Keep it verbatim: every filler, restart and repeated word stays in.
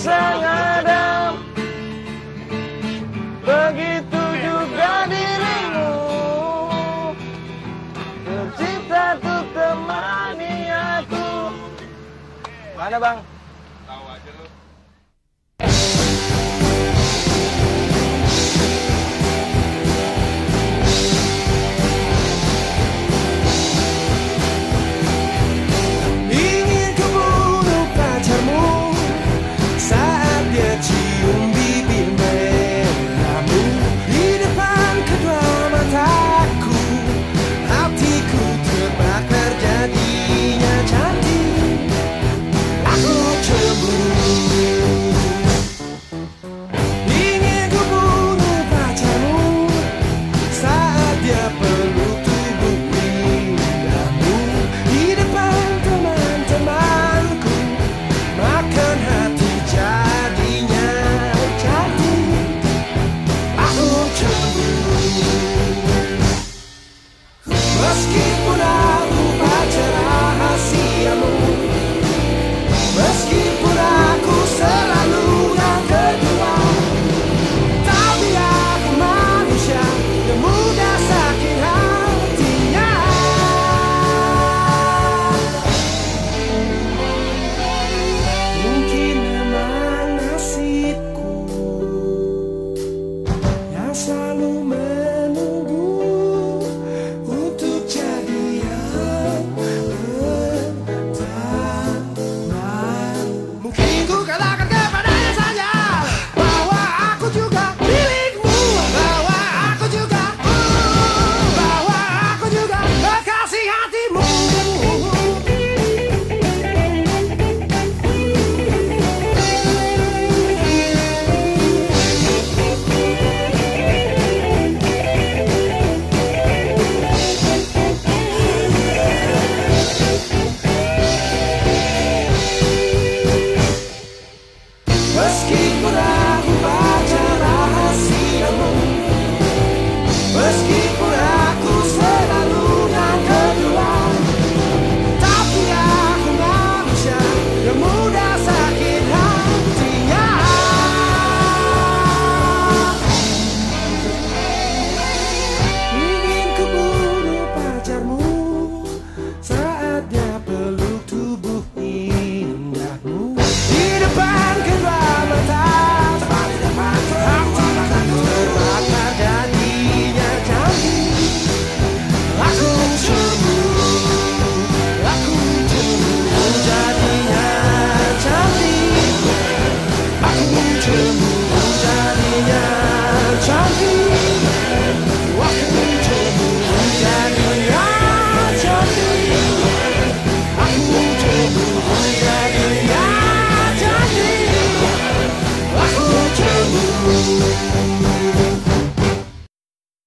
sang Adam, begitu juga dirimu, tercipta untuk temani aku. Mana bang? Tahu aja lu. Meskipun aku pacar rahasiamu, meskipun aku selalu yang kedua, tapi aku manusia yang mudah sakit hatinya. Mungkin memang nasibku yang selalu menunggu untuk jadi yang pertama. Mungkin ku katakan kepadanya saja bahwa aku juga milikmu, bahwa aku juga, bahwa aku juga kekasih hatimu. Meskipun aku pacar rahasiamu, meskipun aku selalu yang kedua, tapi aku manusia yang mudah sakit hatinya. Ingin ku bunuh pacarmu saat dia peluk tubuh indahmu di depan kedua mata. Hatiku terbakar jadinya cantik. Aku cemburu, aku cemburu jadinya cantik. Aku cemburu.